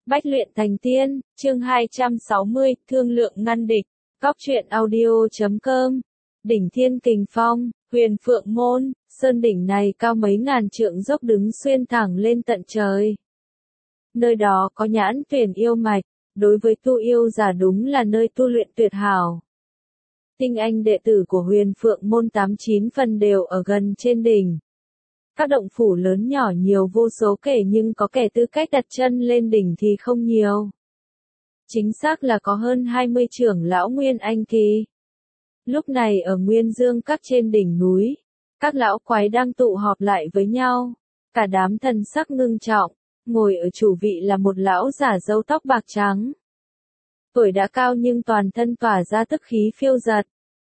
Bách luyện thành tiên, chương 260, thương lượng ngăn địch. Góc truyện audio.com. Đỉnh Thiên Kình Phong, Huyền Phượng Môn, sơn đỉnh này cao mấy ngàn trượng dốc đứng xuyên thẳng lên tận trời. Nơi đó có nhãn tuyển yêu mạch, đối với tu yêu giả đúng là nơi tu luyện tuyệt hảo. Tinh anh đệ tử của Huyền Phượng Môn 89 phần đều ở gần trên đỉnh. Các động phủ lớn nhỏ nhiều vô số kể nhưng có kẻ tư cách đặt chân lên đỉnh thì không nhiều. Chính xác là có hơn 20 trưởng lão Nguyên Anh kỳ. Lúc này ở Nguyên Dương Các trên đỉnh núi, các lão quái đang tụ họp lại với nhau. Cả đám thần sắc ngưng trọng, ngồi ở chủ vị là một lão giả râu tóc bạc trắng. Tuổi đã cao nhưng toàn thân tỏa ra tức khí phiêu dật.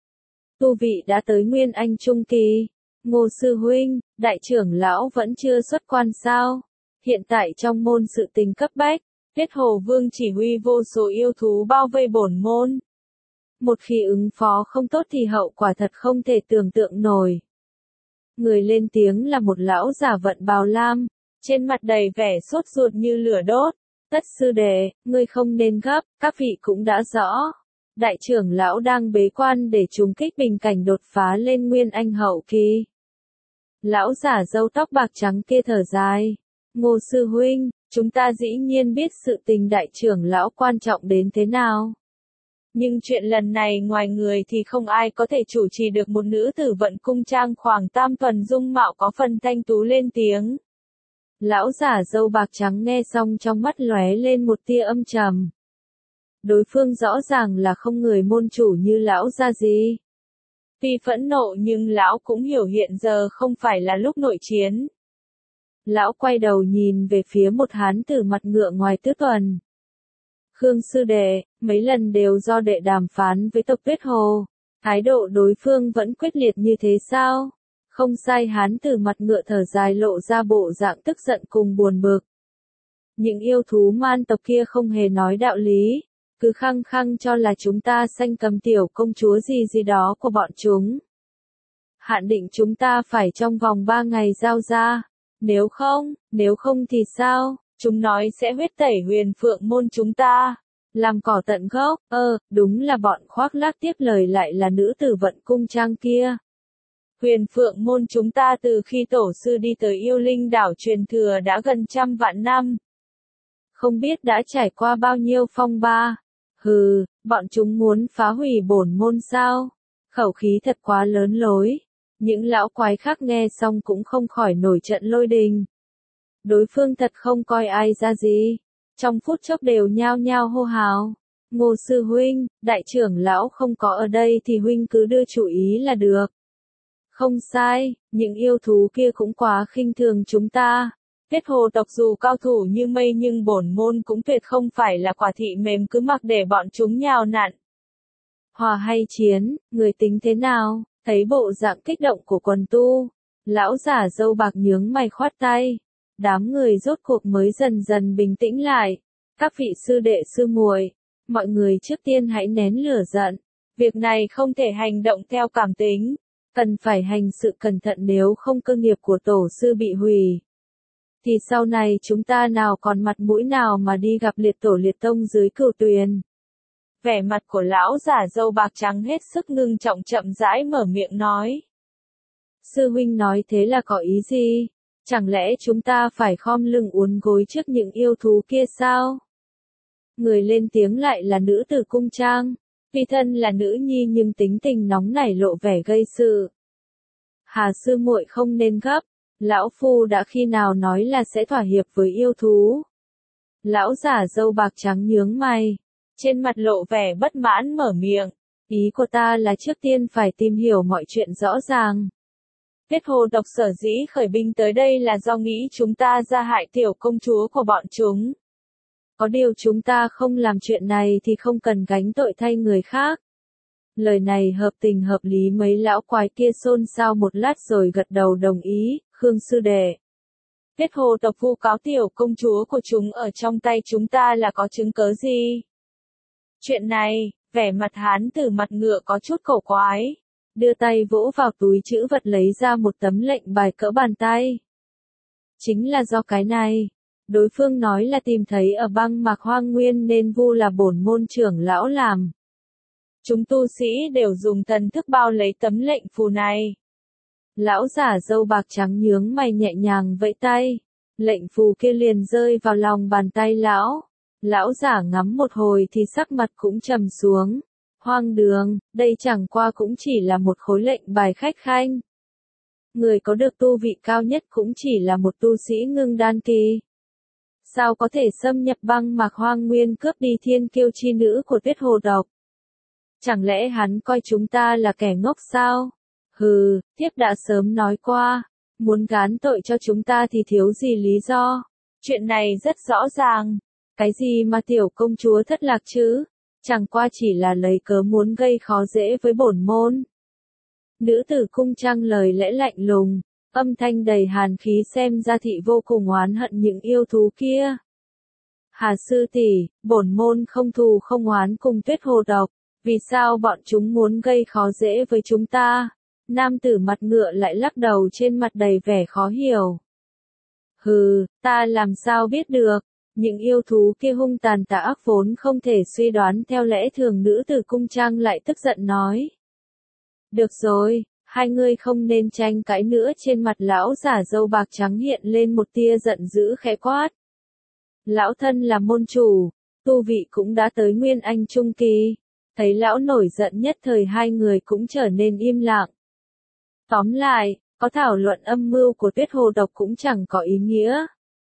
Tu vị đã tới Nguyên Anh trung kỳ. Ngô sư huynh, đại trưởng lão vẫn chưa xuất quan sao? Hiện tại trong môn sự tình cấp bách, Huyết Hồ Vương chỉ huy vô số yêu thú bao vây bổn môn. Một khi ứng phó không tốt thì hậu quả thật không thể tưởng tượng nổi. Người lên tiếng là một lão giả vận bào lam, trên mặt đầy vẻ sốt ruột như lửa đốt. Tất sư đệ, ngươi không nên gấp, các vị cũng đã rõ. Đại trưởng lão đang bế quan để trùng kích bình cảnh đột phá lên Nguyên Anh hậu kỳ. Lão giả râu tóc bạc trắng kia thở dài. Ngô sư huynh, chúng ta dĩ nhiên biết sự tình đại trưởng lão quan trọng đến thế nào. Nhưng chuyện lần này ngoài người thì không ai có thể chủ trì được. Một nữ tử vận cung trang khoảng tam tuần dung mạo có phần thanh tú lên tiếng. Lão giả râu bạc trắng nghe xong trong mắt lóe lên một tia âm trầm. Đối phương rõ ràng là không người môn chủ như lão gia gì. Tuy phẫn nộ nhưng lão cũng hiểu hiện giờ không phải là lúc nội chiến. Lão quay đầu nhìn về phía một hán tử mặt ngựa ngoài tứ tuần. Khương sư đệ, mấy lần đều do đệ đàm phán với tộc Tuyết Hồ. Thái độ đối phương vẫn quyết liệt như thế sao? Không sai, hán tử mặt ngựa thở dài lộ ra bộ dạng tức giận cùng buồn bực. Những yêu thú man tộc kia không hề nói đạo lý. Cứ khăng khăng cho là chúng ta sanh cầm tiểu công chúa gì đó của bọn chúng. Hạn định chúng ta phải trong vòng 3 ngày giao ra. Nếu không thì sao? Chúng nói sẽ huyết tẩy Huyền Phượng Môn chúng ta. Làm cỏ tận gốc. Đúng là bọn khoác lác. Tiếp lời lại là nữ tử vận cung trang kia. Huyền Phượng Môn chúng ta từ khi tổ sư đi tới Yêu Linh đảo truyền thừa đã gần 100 vạn năm. Không biết đã trải qua bao nhiêu phong ba. Bọn chúng muốn phá hủy bổn môn sao? Khẩu khí thật quá lớn lối. Những lão quái khác nghe xong cũng không khỏi nổi trận lôi đình. Đối phương thật không coi ai ra gì. Trong phút chốc đều nhao nhao hô hào. Ngô sư huynh, đại trưởng lão không có ở đây thì huynh cứ đưa chủ ý là được. Không sai, những yêu thú kia cũng quá khinh thường chúng ta. Huyết hồ tộc dù cao thủ như mây nhưng bổn môn cũng tuyệt không phải là quả thị mềm cứ mặc để bọn chúng nhào nặn. Hòa hay chiến, người tính thế nào? Thấy bộ dạng kích động của quần tu, lão giả râu bạc nhướng mày khoát tay. Đám người rốt cuộc mới dần dần bình tĩnh lại. Các vị sư đệ sư muội, mọi người trước tiên hãy nén lửa giận. Việc này không thể hành động theo cảm tính, cần phải hành sự cẩn thận, nếu không cơ nghiệp của tổ sư bị hủy. Thì sau này chúng ta nào còn mặt mũi nào mà đi gặp liệt tổ liệt tông dưới cửu tuyền. Vẻ mặt của lão giả râu bạc trắng hết sức ngưng trọng, chậm rãi mở miệng nói. Sư huynh nói thế là có ý gì? Chẳng lẽ chúng ta phải khom lưng uốn gối trước những yêu thú kia sao? Người lên tiếng lại là nữ tử cung trang. Tuy thân là nữ nhi nhưng tính tình nóng nảy lộ vẻ gây sự. Hà sư muội không nên gấp. Lão phu đã khi nào nói là sẽ thỏa hiệp với yêu thú? Lão giả râu bạc trắng nhướng mày. Trên mặt lộ vẻ bất mãn mở miệng. Ý của ta là trước tiên phải tìm hiểu mọi chuyện rõ ràng. Huyết hồ tộc sở dĩ khởi binh tới đây là do nghĩ chúng ta ra hại tiểu công chúa của bọn chúng. Có điều chúng ta không làm chuyện này thì không cần gánh tội thay người khác. Lời này hợp tình hợp lý. Mấy lão quái kia xôn xao một lát rồi gật đầu đồng ý. Khương sư đệ, Huyết hồ tộc vu cáo tiểu công chúa của chúng ở trong tay chúng ta là có chứng cớ gì? Chuyện này, vẻ mặt hán tử mặt ngựa có chút cổ quái. Đưa tay vỗ vào túi trữ vật lấy ra một tấm lệnh bài cỡ bàn tay. Chính là do cái này. Đối phương nói là tìm thấy ở băng mạc hoang nguyên nên vu là bổn môn trưởng lão làm. Chúng tu sĩ đều dùng thần thức bao lấy tấm lệnh phù này. Lão giả râu bạc trắng nhướng mày nhẹ nhàng vẫy tay. Lệnh phù kia liền rơi vào lòng bàn tay lão. Lão giả ngắm một hồi thì sắc mặt cũng trầm xuống. Hoang đường, đây chẳng qua cũng chỉ là một khối lệnh bài khách khanh. Người có được tu vị cao nhất cũng chỉ là một tu sĩ ngưng đan kỳ. Sao có thể xâm nhập băng mạc hoang nguyên cướp đi thiên kiêu chi nữ của Tuyết Hồ Độc? Chẳng lẽ hắn coi chúng ta là kẻ ngốc sao? Hừ, thiếp đã sớm nói qua, muốn gán tội cho chúng ta thì thiếu gì lý do. Chuyện này rất rõ ràng. Cái gì mà tiểu công chúa thất lạc chứ? Chẳng qua chỉ là lấy cớ muốn gây khó dễ với bổn môn. Nữ tử cung trang lời lẽ lạnh lùng, âm thanh đầy hàn khí xem ra thị vô cùng oán hận những yêu thú kia. Hà sư tỷ, bổn môn không thù không oán cùng Tuyết Hồ Độc, vì sao bọn chúng muốn gây khó dễ với chúng ta? Nam tử mặt ngựa lại lắc đầu trên mặt đầy vẻ khó hiểu. Hừ, ta làm sao biết được, những yêu thú kia hung tàn tà ác vốn không thể suy đoán theo lẽ thường. Nữ tử cung trang lại tức giận nói. Được rồi, hai người không nên tranh cãi nữa. Trên mặt lão giả râu bạc trắng hiện lên một tia giận dữ khẽ quát. Lão thân là môn chủ, tu vị cũng đã tới Nguyên Anh Trung Kỳ. Thấy lão nổi giận nhất thời hai người cũng trở nên im lặng. Tóm lại, có thảo luận âm mưu của Tuyết Hồ Độc cũng chẳng có ý nghĩa.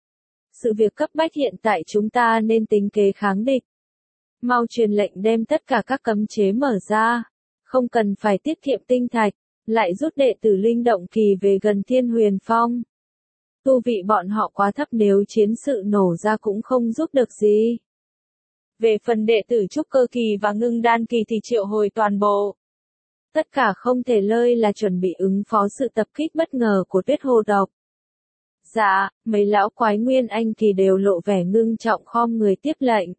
Sự việc cấp bách hiện tại chúng ta nên tính kế kháng địch. Mau truyền lệnh đem tất cả các cấm chế mở ra. Không cần phải tiết kiệm tinh thạch, lại rút đệ tử linh động kỳ về gần Thiên Huyền Phong. Tu vị bọn họ quá thấp, nếu chiến sự nổ ra cũng không giúp được gì. Về phần đệ tử trúc cơ kỳ và ngưng đan kỳ thì triệu hồi toàn bộ. Tất cả không thể lơi là chuẩn bị ứng phó sự tập kích bất ngờ của Tuyết Hồ Độc. Dạ, mấy lão quái Nguyên Anh kỳ đều lộ vẻ ngưng trọng khom người tiếp lệnh.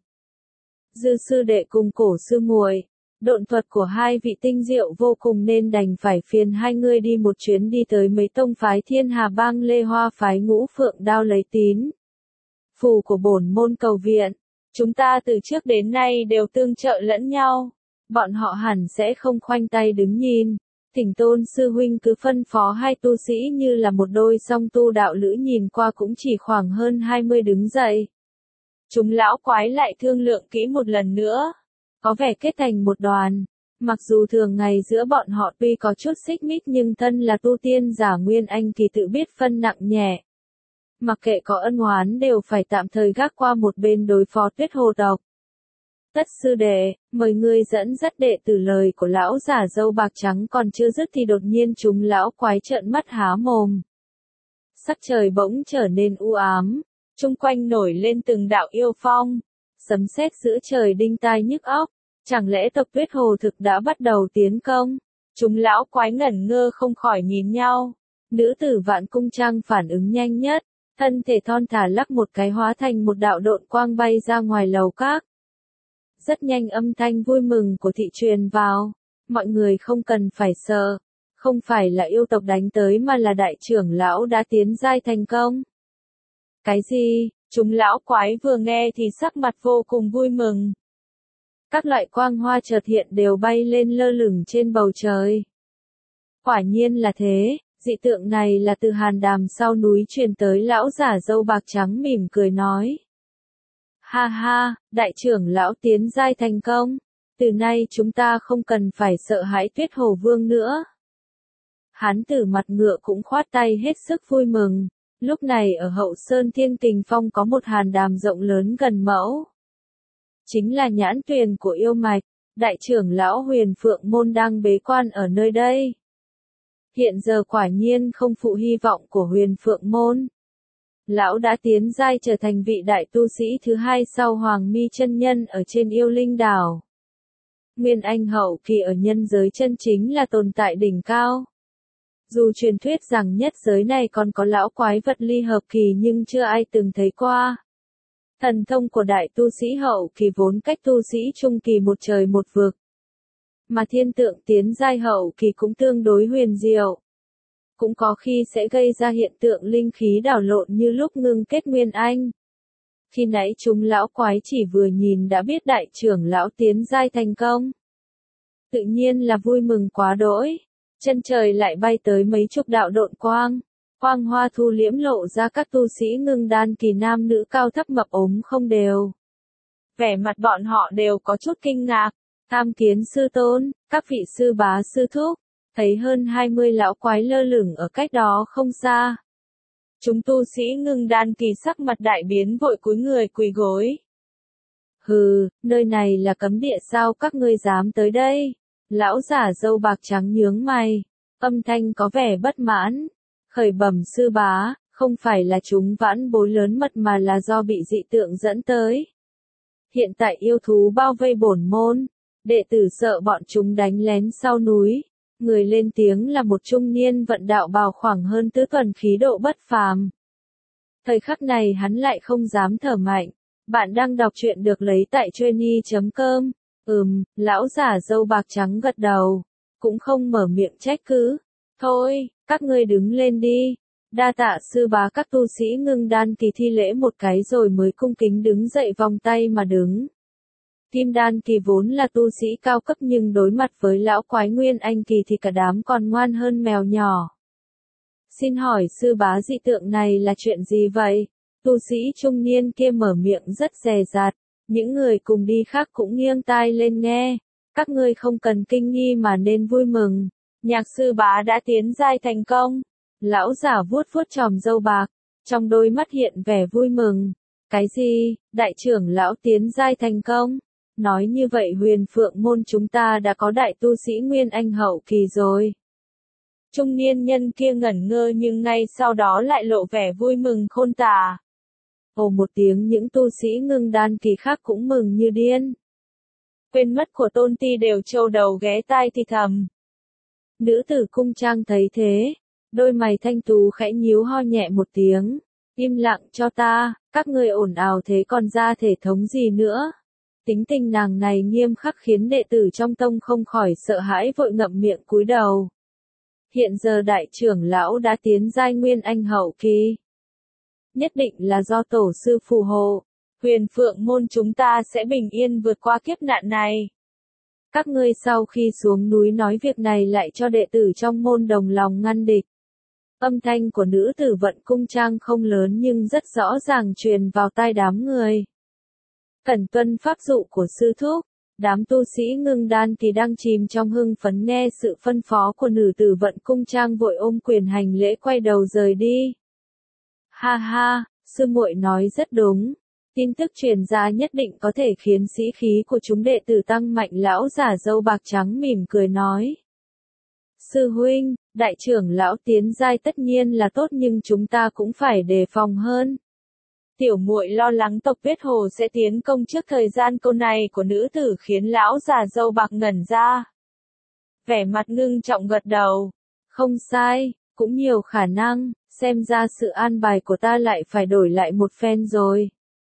Dư sư đệ cùng Cổ sư muội, độn thuật của hai vị tinh diệu vô cùng nên đành phải phiền hai người đi một chuyến đi tới mấy tông phái Thiên Hà Bang Lê Hoa phái Ngũ Phượng Đao lấy tín phù của bổn môn cầu viện. Chúng ta từ trước đến nay đều tương trợ lẫn nhau. Bọn họ hẳn sẽ không khoanh tay đứng nhìn. Thỉnh Tôn sư huynh cứ phân phó hai tu sĩ như là một đôi song tu đạo lữ, nhìn qua cũng chỉ khoảng hơn 20 đứng dậy. Chúng lão quái lại thương lượng kỹ một lần nữa. Có vẻ kết thành một đoàn. Mặc dù thường ngày giữa bọn họ tuy có chút xích mích nhưng thân là tu tiên giả Nguyên Anh kỳ tự biết phân nặng nhẹ. Mặc kệ có ân oán đều phải tạm thời gác qua một bên đối phó Tuyết Hồ Độc. Tất sư đệ, mời ngươi dẫn dắt đệ tử. Lời của lão giả râu bạc trắng còn chưa dứt thì đột nhiên chúng lão quái trợn mắt há mồm. Sắc trời bỗng trở nên u ám, chung quanh nổi lên từng đạo yêu phong, sấm sét giữa trời đinh tai nhức óc. Chẳng lẽ tộc Tuyết Hồ thực đã bắt đầu tiến công? Chúng lão quái ngẩn ngơ không khỏi nhìn nhau. Nữ tử Vạn Cung Trang phản ứng nhanh nhất, thân thể thon thả lắc một cái hóa thành một đạo độn quang bay ra ngoài lầu các. Rất nhanh âm thanh vui mừng của thị truyền vào. Mọi người không cần phải sợ. Không phải là yêu tộc đánh tới mà là đại trưởng lão đã tiến giai thành công. Cái gì? Chúng lão quái vừa nghe thì sắc mặt vô cùng vui mừng. Các loại quang hoa chợt hiện đều bay lên lơ lửng trên bầu trời. Quả nhiên là thế, dị tượng này là từ hàn đàm sau núi truyền tới. Lão giả râu bạc trắng mỉm cười nói. Ha ha, đại trưởng lão tiến giai thành công. Từ nay chúng ta không cần phải sợ hãi Tuyết Hồ Vương nữa. Hán tử mặt ngựa cũng khoát tay hết sức vui mừng. Lúc này ở Hậu Sơn Thiên Kình Phong có một hàn đàm rộng lớn gần mẫu. Chính là nhãn tuyền của yêu mạch. Đại trưởng lão Huyền Phượng Môn đang bế quan ở nơi đây. Hiện giờ quả nhiên không phụ hy vọng của Huyền Phượng Môn. Lão đã tiến giai trở thành vị đại tu sĩ thứ hai sau Hoàng Mi chân nhân ở trên Yêu Linh đảo. Nguyên Anh hậu kỳ ở nhân giới chân chính là tồn tại đỉnh cao. Dù truyền thuyết rằng nhất giới này còn có lão quái vật ly hợp kỳ nhưng chưa ai từng thấy qua. Thần thông của đại tu sĩ hậu kỳ vốn cách tu sĩ trung kỳ một trời một vực. Mà thiên tượng tiến giai hậu kỳ cũng tương đối huyền diệu. Cũng có khi sẽ gây ra hiện tượng linh khí đảo lộn như lúc ngưng kết Nguyên Anh. Khi nãy chúng lão quái chỉ vừa nhìn đã biết đại trưởng lão tiến giai thành công. Tự nhiên là vui mừng quá đỗi. Chân trời lại bay tới mấy chục đạo độn quang. Quang hoa thu liễm lộ ra các tu sĩ ngưng đan kỳ nam nữ cao thấp mập ốm không đều. Vẻ mặt bọn họ đều có chút kinh ngạc. Tham kiến sư tôn, các vị sư bá sư thúc, thấy hơn 20 lão quái lơ lửng ở cách đó không xa. Chúng tu sĩ ngưng đan kỳ sắc mặt đại biến vội cúi người quỳ gối. Hừ, nơi này là cấm địa sao các ngươi dám tới đây? Lão giả râu bạc trắng nhướng mày, âm thanh có vẻ bất mãn. Khởi bẩm sư bá, không phải là chúng vãn bối lớn mật mà là do bị dị tượng dẫn tới. Hiện tại yêu thú bao vây bổn môn, đệ tử sợ bọn chúng đánh lén sau núi. Người lên tiếng là một trung niên vận đạo bào khoảng hơn tứ tuần khí độ bất phàm. Thời khắc này hắn lại không dám thở mạnh. Bạn đang đọc truyện được lấy tại Truyeni.com. Lão giả râu bạc trắng gật đầu, cũng không mở miệng trách cứ. Thôi, các ngươi đứng lên đi. Đa tạ sư bá. Các tu sĩ ngưng đan kỳ thi lễ một cái rồi mới cung kính đứng dậy vòng tay mà đứng. Kim đan kỳ vốn là tu sĩ cao cấp nhưng đối mặt với lão quái nguyên anh kỳ thì cả đám còn ngoan hơn mèo nhỏ. Xin hỏi sư bá dị tượng này là chuyện gì vậy? Tu sĩ trung niên kia mở miệng rất dè dặt, những người cùng đi khác cũng nghiêng tai lên nghe. Các ngươi không cần kinh nghi mà nên vui mừng. Nhạc sư bá đã tiến giai thành công. Lão giả vuốt vuốt chòm râu bạc, trong đôi mắt hiện vẻ vui mừng. Cái gì, đại trưởng lão tiến giai thành công? Nói như vậy Huyền Phượng môn chúng ta đã có đại tu sĩ Nguyên Anh hậu kỳ rồi. Trung niên nhân kia ngẩn ngơ nhưng ngay sau đó lại lộ vẻ vui mừng khôn tả. Ồ một tiếng những tu sĩ ngưng đan kỳ khác cũng mừng như điên. Quên mất của tôn ti đều trâu đầu ghé tai thì thầm. Nữ tử cung trang thấy thế, đôi mày thanh tú khẽ nhíu ho nhẹ một tiếng. Im lặng cho ta, các ngươi ồn ào thế còn ra thể thống gì nữa. Tính tình nàng này nghiêm khắc khiến đệ tử trong tông không khỏi sợ hãi vội ngậm miệng cúi đầu. Hiện giờ đại trưởng lão đã tiến giai Nguyên Anh hậu kỳ. Nhất định là do tổ sư phù hộ, Huyền Phượng môn chúng ta sẽ bình yên vượt qua kiếp nạn này. Các ngươi sau khi xuống núi nói việc này lại cho đệ tử trong môn đồng lòng ngăn địch. Âm thanh của nữ tử vận cung trang không lớn nhưng rất rõ ràng truyền vào tai đám người. Cẩn tuân pháp dụ của sư thúc, đám tu sĩ ngưng đan kỳ đang chìm trong hưng phấn nghe sự phân phó của nữ tử vận cung trang vội ôm quyền hành lễ quay đầu rời đi. Ha ha, sư muội nói rất đúng. Tin tức truyền ra nhất định có thể khiến sĩ khí của chúng đệ tử tăng mạnh. Lão giả râu bạc trắng mỉm cười nói. Sư huynh, đại trưởng lão tiến giai tất nhiên là tốt nhưng chúng ta cũng phải đề phòng hơn. Tiểu muội lo lắng tộc Tuyết Hồ sẽ tiến công trước thời gian. Câu này của nữ tử khiến lão già râu bạc ngẩn ra. Vẻ mặt ngưng trọng gật đầu. Không sai, cũng nhiều khả năng, xem ra sự an bài của ta lại phải đổi lại một phen rồi.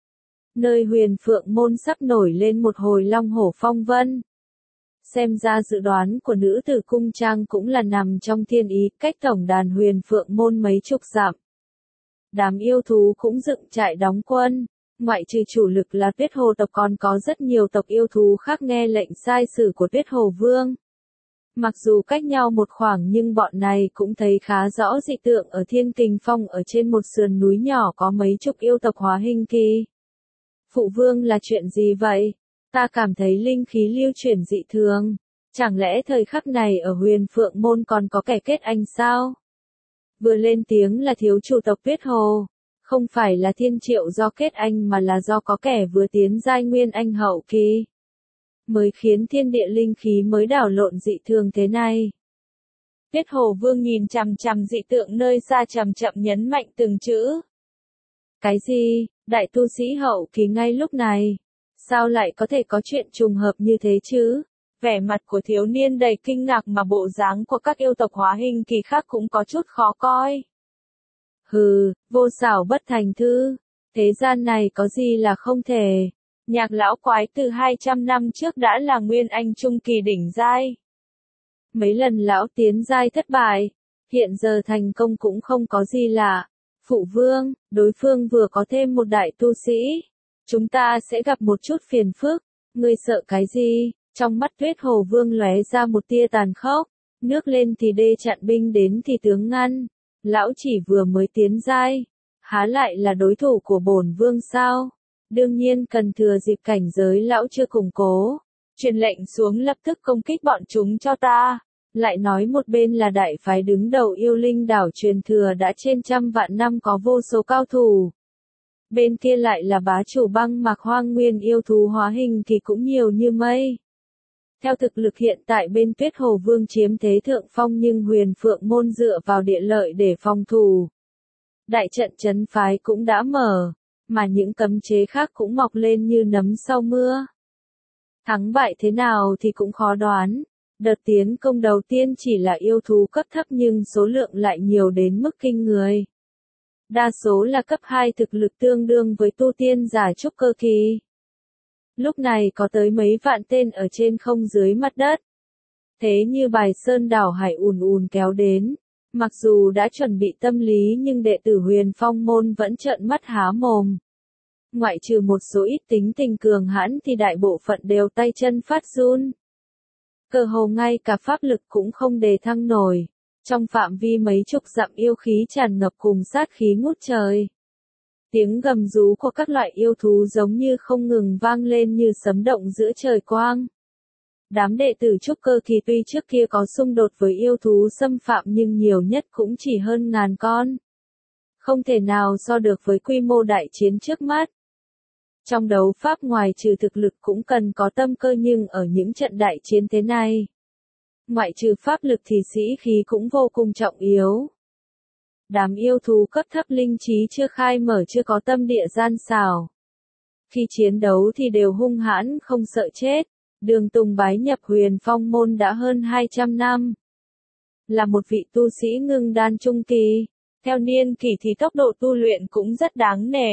Nơi Huyền Phượng môn sắp nổi lên một hồi long hổ phong vân. Xem ra dự đoán của nữ tử cung trang cũng là nằm trong thiên ý, cách tổng đàn Huyền Phượng môn mấy chục dặm. Đám yêu thú cũng dựng trại đóng quân, ngoại trừ chủ lực là Tuyết Hồ tộc còn có rất nhiều tộc yêu thú khác nghe lệnh sai sử của Tuyết Hồ Vương. Mặc dù cách nhau một khoảng nhưng bọn này cũng thấy khá rõ dị tượng ở Thiên Kình Phong ở trên một sườn núi nhỏ có mấy chục yêu tộc hóa hình kỳ. Phụ vương là chuyện gì vậy? Ta cảm thấy linh khí lưu chuyển dị thường. Chẳng lẽ thời khắc này ở Huyền Phượng môn còn có kẻ kết anh sao? Vừa lên tiếng là thiếu chủ tộc Tuyết Hồ. Không phải là Thiên Triệu do kết anh mà là do có kẻ vừa tiến giai Nguyên Anh hậu kỳ. Mới khiến thiên địa linh khí mới đảo lộn dị thường thế này. Tuyết Hồ Vương nhìn chằm chằm dị tượng nơi xa chậm chậm nhấn mạnh từng chữ. Cái gì, đại tu sĩ hậu kỳ ngay lúc này? Sao lại có thể có chuyện trùng hợp như thế chứ? Vẻ mặt của thiếu niên đầy kinh ngạc mà bộ dáng của các yêu tộc hóa hình kỳ khác cũng có chút khó coi. Hừ, vô xảo bất thành thư. Thế gian này có gì là không thể. Nhạc lão quái từ 200 năm trước đã là Nguyên Anh trung kỳ đỉnh giai. Mấy lần lão tiến giai thất bại, hiện giờ thành công cũng không có gì lạ. Phụ vương, đối phương vừa có thêm một đại tu sĩ, Chúng ta sẽ gặp một chút phiền phức. Ngươi sợ cái gì? Trong mắt Tuyết Hồ Vương lóe ra một tia tàn khốc. Nước lên thì đê chặn, binh đến thì tướng ngăn. Lão chỉ vừa mới tiến giai, há lại là đối thủ của bổn vương sao? Đương nhiên cần thừa dịp cảnh giới lão chưa củng cố, truyền lệnh xuống lập tức công kích bọn chúng cho ta. Lại nói một bên là đại phái đứng đầu Yêu Linh đảo truyền thừa đã trên trăm vạn năm có vô số cao thủ. Bên kia lại là bá chủ băng mạc hoang nguyên yêu thú hóa hình thì cũng nhiều như mây. Theo thực lực hiện tại bên Tuyết Hồ Vương chiếm thế thượng phong, nhưng Huyền Phượng môn dựa vào địa lợi để phòng thủ. Đại trận trấn phái cũng đã mở, mà những cấm chế khác cũng mọc lên như nấm sau mưa. Thắng bại thế nào thì cũng khó đoán. Đợt tiến công đầu tiên chỉ là yêu thú cấp thấp nhưng số lượng lại nhiều đến mức kinh người. Đa số là cấp 2 thực lực tương đương với tu tiên giả trúc cơ kỳ. Lúc này có tới mấy vạn tên ở trên không dưới mặt đất. Thế như bài sơn đảo hải ùn ùn kéo đến. Mặc dù đã chuẩn bị tâm lý nhưng đệ tử Huyền Phong môn vẫn trợn mắt há mồm. Ngoại trừ một số ít tính tình cường hãn thì đại bộ phận đều tay chân phát run. Cơ hồ ngay cả pháp lực cũng không đề thăng nổi. Trong phạm vi mấy chục dặm yêu khí tràn ngập cùng sát khí ngút trời. Tiếng gầm rú của các loại yêu thú giống như không ngừng vang lên như sấm động giữa trời quang. Đám đệ tử trúc cơ kỳ tuy trước kia có xung đột với yêu thú xâm phạm nhưng nhiều nhất cũng chỉ hơn 1000 con. Không thể nào so được với quy mô đại chiến trước mắt. Trong đấu pháp ngoài trừ thực lực cũng cần có tâm cơ, nhưng ở những trận đại chiến thế này, ngoại trừ pháp lực thì sĩ khí cũng vô cùng trọng yếu. Đám yêu thú cấp thấp linh trí chưa khai mở, chưa có tâm địa gian xảo. Khi chiến đấu thì đều hung hãn không sợ chết. Đường Tùng bái nhập Huyền Phong môn đã hơn 200 năm. Là một vị tu sĩ ngưng đan trung kỳ. Theo niên kỷ thì tốc độ tu luyện cũng rất đáng nể.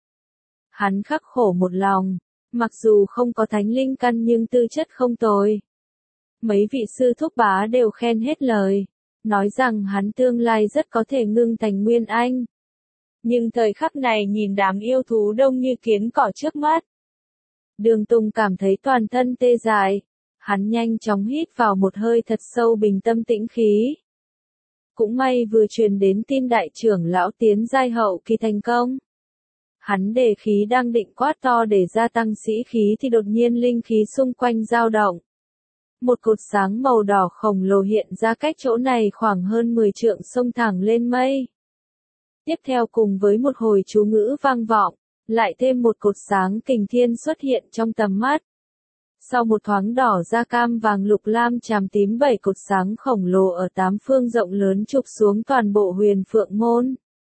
Hắn khắc khổ một lòng. Mặc dù không có thánh linh căn nhưng tư chất không tồi. Mấy vị sư thúc bá đều khen hết lời. Nói rằng hắn tương lai rất có thể ngưng thành nguyên anh. Nhưng thời khắc này nhìn đám yêu thú đông như kiến cỏ trước mắt. Đường Tùng cảm thấy toàn thân tê dại. Hắn nhanh chóng hít vào một hơi thật sâu, bình tâm tĩnh khí. Cũng may vừa truyền đến tin đại trưởng lão tiến giai hậu kỳ thành công. Hắn đề khí đang định quát to để gia tăng sĩ khí thì đột nhiên linh khí xung quanh dao động. Một cột sáng màu đỏ khổng lồ hiện ra cách chỗ này khoảng hơn 10 trượng, xông thẳng lên mây. Tiếp theo cùng với một hồi chú ngữ vang vọng, lại thêm một cột sáng kình thiên xuất hiện trong tầm mắt. Sau một thoáng đỏ da cam vàng lục lam chàm tím, 7 cột sáng khổng lồ ở 8 phương rộng lớn chụp xuống toàn bộ Huyền Phượng môn.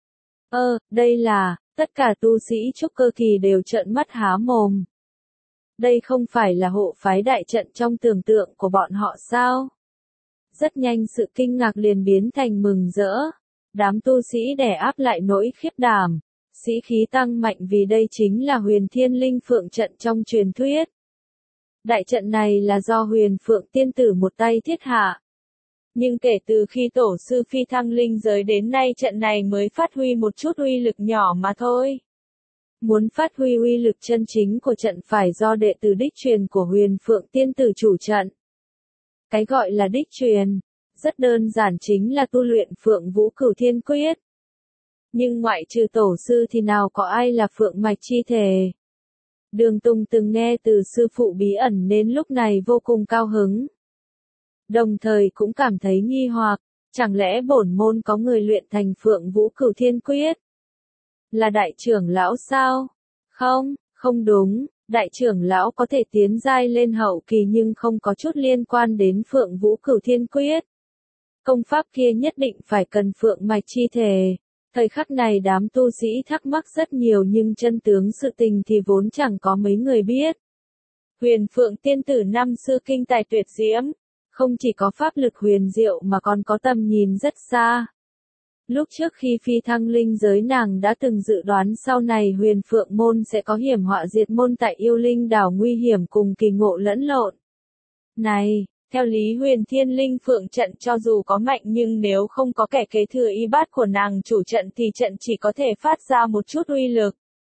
Đây là, tất cả tu sĩ trúc cơ kỳ đều trợn mắt há mồm. Đây không phải là hộ phái đại trận trong tưởng tượng của bọn họ sao? Rất nhanh sự kinh ngạc liền biến thành mừng rỡ. Đám tu sĩ đè áp lại nỗi khiếp đảm. Sĩ khí tăng mạnh vì đây chính là Huyền Thiên Linh Phượng trận trong truyền thuyết. Đại trận này là do Huyền Phượng tiên tử một tay thiết hạ. Nhưng kể từ khi tổ sư phi thăng linh giới đến nay, trận này mới phát huy một chút uy lực nhỏ mà thôi. Muốn phát huy uy lực chân chính của trận phải do đệ tử đích truyền của Huyền Phượng tiên tử chủ trận. Cái gọi là đích truyền, rất đơn giản chính là tu luyện Phượng Vũ Cửu Thiên Quyết. Nhưng ngoại trừ tổ sư thì nào có ai là Phượng mạch chi thể. Đường Tùng từng nghe từ sư phụ bí ẩn nên lúc này vô cùng cao hứng. Đồng thời cũng cảm thấy nghi hoặc, chẳng lẽ bổn môn có người luyện thành Phượng Vũ Cửu Thiên Quyết? Là đại trưởng lão sao? Không đúng, đại trưởng lão có thể tiến giai lên hậu kỳ nhưng không có chút liên quan đến Phượng Vũ Cửu Thiên Quyết. Công pháp kia nhất định phải cần Phượng mạch chi thể. Thời khắc này đám tu sĩ thắc mắc rất nhiều nhưng chân tướng sự tình thì vốn chẳng có mấy người biết. Huyền Phượng tiên tử năm xưa kinh tài tuyệt diễm, không chỉ có pháp lực huyền diệu mà còn có tầm nhìn rất xa. Lúc trước khi phi thăng linh giới, nàng đã từng dự đoán sau này Huyền Phượng môn sẽ có hiểm họa diệt môn tại Yêu Linh đảo, nguy hiểm cùng kỳ ngộ lẫn lộn. Này, theo lý Huyền Thiên Linh Phượng trận cho dù có mạnh nhưng nếu không có kẻ kế thừa y bát của nàng chủ trận thì trận chỉ có thể phát ra một chút uy lực.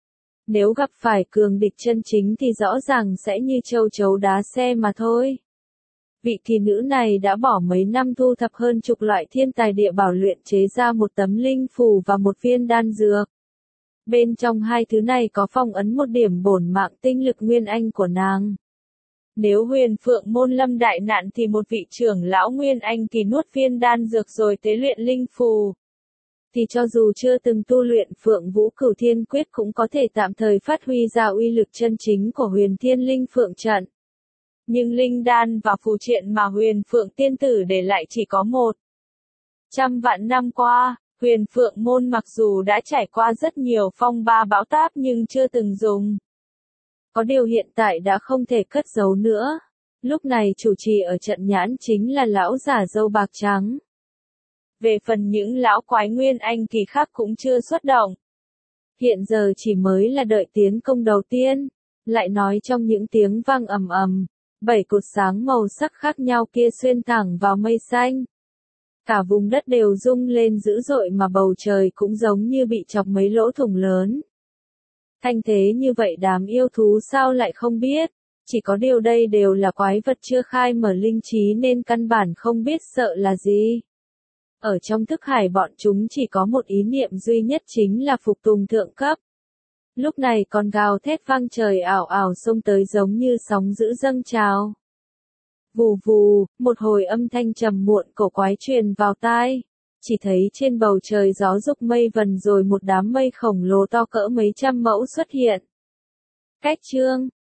Nếu gặp phải cường địch chân chính thì rõ ràng sẽ như châu chấu đá xe mà thôi. Vị kỳ nữ này đã bỏ mấy năm thu thập hơn chục loại thiên tài địa bảo luyện chế ra một tấm linh phù và một viên đan dược. Bên trong hai thứ này có phong ấn một điểm bổn mạng tinh lực nguyên anh của nàng. Nếu Huyền Phượng Môn lâm đại nạn thì một vị trưởng lão nguyên anh kỳ nuốt viên đan dược rồi tế luyện linh phù, thì cho dù chưa từng tu luyện Phượng Vũ Cửu Thiên Quyết cũng có thể tạm thời phát huy ra uy lực chân chính của Huyền Thiên Linh Phượng Trận. Nhưng linh đan và phù triện mà Huyền Phượng Tiên Tử để lại chỉ có 100 vạn năm qua. Huyền Phượng Môn mặc dù đã trải qua rất nhiều phong ba bão táp nhưng chưa từng dùng. Có điều hiện tại đã không thể cất giấu nữa. Lúc này chủ trì ở trận nhãn chính là lão giả râu bạc trắng. Về phần những lão quái nguyên anh kỳ khác cũng chưa xuất động. Hiện giờ chỉ mới là đợi tiến công đầu tiên. Lại nói trong những tiếng vang ầm ầm, 7 cột sáng màu sắc khác nhau kia xuyên thẳng vào mây xanh. Cả vùng đất đều rung lên dữ dội mà bầu trời cũng giống như bị chọc mấy lỗ thủng lớn. Thanh thế như vậy đám yêu thú sao lại không biết, chỉ có điều đây đều là quái vật chưa khai mở linh trí nên căn bản không biết sợ là gì. Ở trong thức hải bọn chúng chỉ có một ý niệm duy nhất chính là phục tùng thượng cấp. Lúc này còn gào thét vang trời ảo ảo xông tới giống như sóng dữ dâng trào. Vù vù, một hồi âm thanh trầm muộn cổ quái truyền vào tai. Chỉ thấy trên bầu trời gió rục mây vần rồi một đám mây khổng lồ to cỡ mấy trăm mẫu xuất hiện. Cách chương